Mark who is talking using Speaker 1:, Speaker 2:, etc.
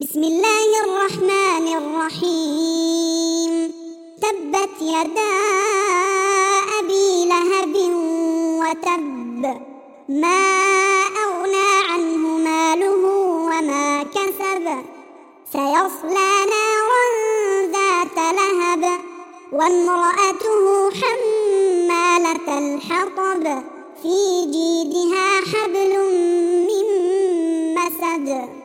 Speaker 1: بسم الله الرحمن الرحيم. تبت يدا أبي لهب وتب، ما أغنى عنه ماله وما كسب، سيصلى نارا ذات لهب، وامرأته حمالة الحطب، في جيدها حبل من مسد.